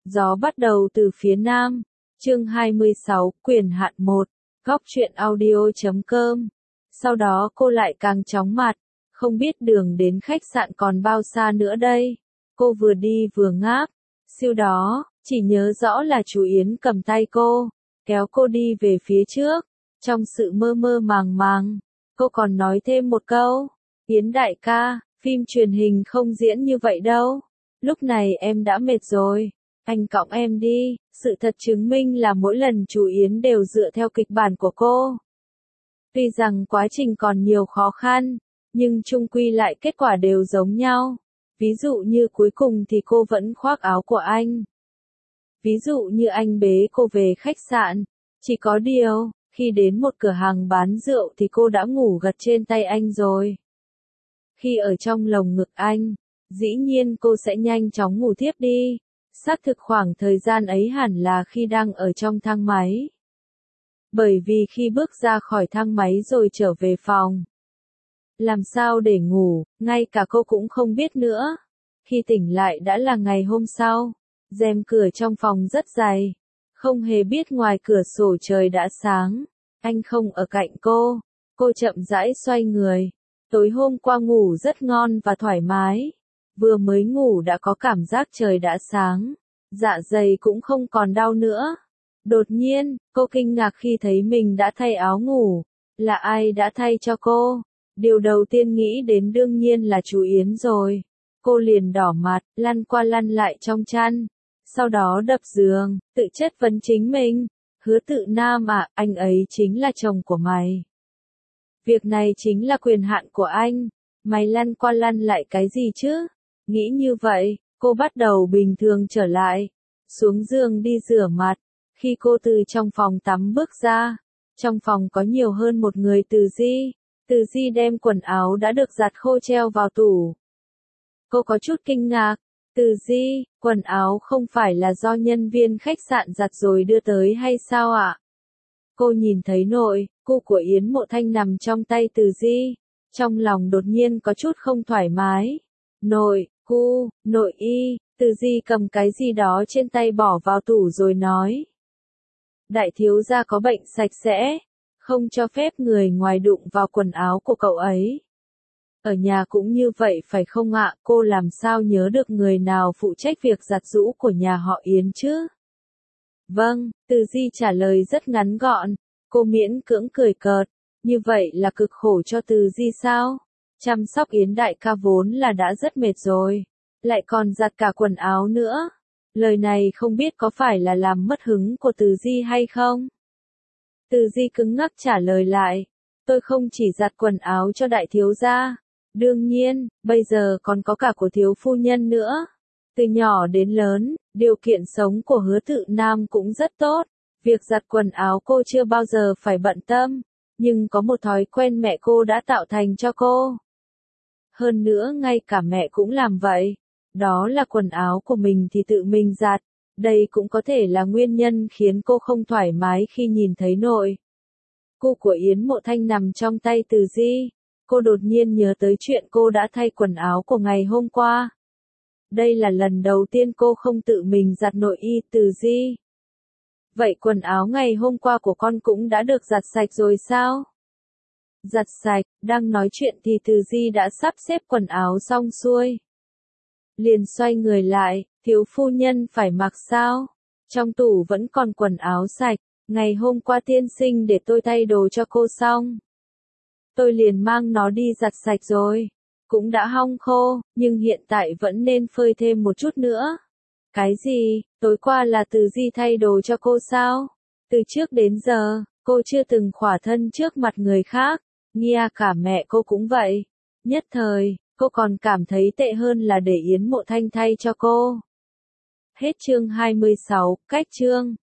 Gió bắt đầu từ phía nam. Chương 26, quyền hạn 1. Góc truyện audio.com. Sau đó cô lại càng chóng mặt, không biết đường đến khách sạn còn bao xa nữa đây. Cô vừa đi vừa ngáp. Siêu đó, chỉ nhớ rõ là chú Yến cầm tay cô, kéo cô đi về phía trước. Trong sự mơ mơ màng màng, cô còn nói thêm một câu. Yến đại ca, phim truyền hình không diễn như vậy đâu. Lúc này em đã mệt rồi. Anh cõng em đi. Sự thật chứng minh là mỗi lần chú Yến đều dựa theo kịch bản của cô. Tuy rằng quá trình còn nhiều khó khăn, nhưng chung quy lại kết quả đều giống nhau. Ví dụ như cuối cùng thì cô vẫn khoác áo của anh. Ví dụ như anh bế cô về khách sạn. Chỉ có điều, khi đến một cửa hàng bán rượu thì cô đã ngủ gật trên tay anh rồi. Khi ở trong lồng ngực anh, dĩ nhiên cô sẽ nhanh chóng ngủ thiếp đi. Xác thực khoảng thời gian ấy hẳn là khi đang ở trong thang máy. Bởi vì khi bước ra khỏi thang máy rồi trở về phòng, làm sao để ngủ, ngay cả cô cũng không biết nữa. Khi tỉnh lại đã là ngày hôm sau. Rèm cửa trong phòng rất dày. Không hề biết ngoài cửa sổ trời đã sáng. Anh không ở cạnh cô. Cô chậm rãi xoay người. Tối hôm qua ngủ rất ngon và thoải mái. Vừa mới ngủ đã có cảm giác trời đã sáng. Dạ dày cũng không còn đau nữa. Đột nhiên, cô kinh ngạc khi thấy mình đã thay áo ngủ. Là ai đã thay cho cô? Điều đầu tiên nghĩ đến đương nhiên là chú Yến rồi. Cô liền đỏ mặt, lăn qua lăn lại trong chăn. Sau đó đập giường, tự chất vấn chính mình. Hứa Tự Nam à, anh ấy chính là chồng của mày. Việc này chính là quyền hạn của anh. Mày lăn qua lăn lại cái gì chứ? Nghĩ như vậy, cô bắt đầu bình thường trở lại. Xuống giường đi rửa mặt. Khi cô từ trong phòng tắm bước ra, trong phòng có nhiều hơn một người. Từ Di. Từ Di đem quần áo đã được giặt khô treo vào tủ. Cô có chút kinh ngạc. Từ Di, quần áo không phải là do nhân viên khách sạn giặt rồi đưa tới hay sao ạ? Cô nhìn thấy nội, cu của Yến Mộ Thanh nằm trong tay Từ Di. Trong lòng đột nhiên có chút không thoải mái. Nội, cu, nội y, Từ Di cầm cái gì đó trên tay bỏ vào tủ rồi nói. Đại thiếu gia có bệnh sạch sẽ, không cho phép người ngoài đụng vào quần áo của cậu ấy. Ở nhà cũng như vậy phải không ạ? Cô làm sao nhớ được người nào phụ trách việc giặt giũ của nhà họ Yến chứ? Vâng, Từ Di trả lời rất ngắn gọn. Cô miễn cưỡng cười cợt. Như vậy là cực khổ cho Từ Di sao? Chăm sóc Yến đại ca vốn là đã rất mệt rồi. Lại còn giặt cả quần áo nữa. Lời này không biết có phải là làm mất hứng của Từ Di hay không? Từ Di cứng ngắc trả lời lại. Tôi không chỉ giặt quần áo cho đại thiếu gia. Đương nhiên, bây giờ còn có cả của thiếu phu nhân nữa. Từ nhỏ đến lớn, điều kiện sống của Hứa Tự Nam cũng rất tốt. Việc giặt quần áo cô chưa bao giờ phải bận tâm. Nhưng có một thói quen mẹ cô đã tạo thành cho cô. Hơn nữa ngay cả mẹ cũng làm vậy. Đó là quần áo của mình thì tự mình giặt. Đây cũng có thể là nguyên nhân khiến cô không thoải mái khi nhìn thấy nội. Cu của Yến Mộ Thanh nằm trong tay Từ Di. Cô đột nhiên nhớ tới chuyện cô đã thay quần áo của ngày hôm qua. Đây là lần đầu tiên cô không tự mình giặt nội y. Từ Di. Vậy quần áo ngày hôm qua của con cũng đã được giặt sạch rồi sao? Giặt sạch, đang nói chuyện thì Từ Di đã sắp xếp quần áo xong xuôi. Liền xoay người lại, thiếu phu nhân phải mặc sao? Trong tủ vẫn còn quần áo sạch, ngày hôm qua tiên sinh để tôi thay đồ cho cô xong. Tôi liền mang nó đi giặt sạch rồi. Cũng đã hong khô, nhưng hiện tại vẫn nên phơi thêm một chút nữa. Cái gì, tối qua là Từ Di thay đồ cho cô sao? Từ trước đến giờ, cô chưa từng khỏa thân trước mặt người khác. Nghe cả mẹ cô cũng vậy. Nhất thời, cô còn cảm thấy tệ hơn là để Yến Mộ Thanh thay cho cô. Hết chương 26, cách chương.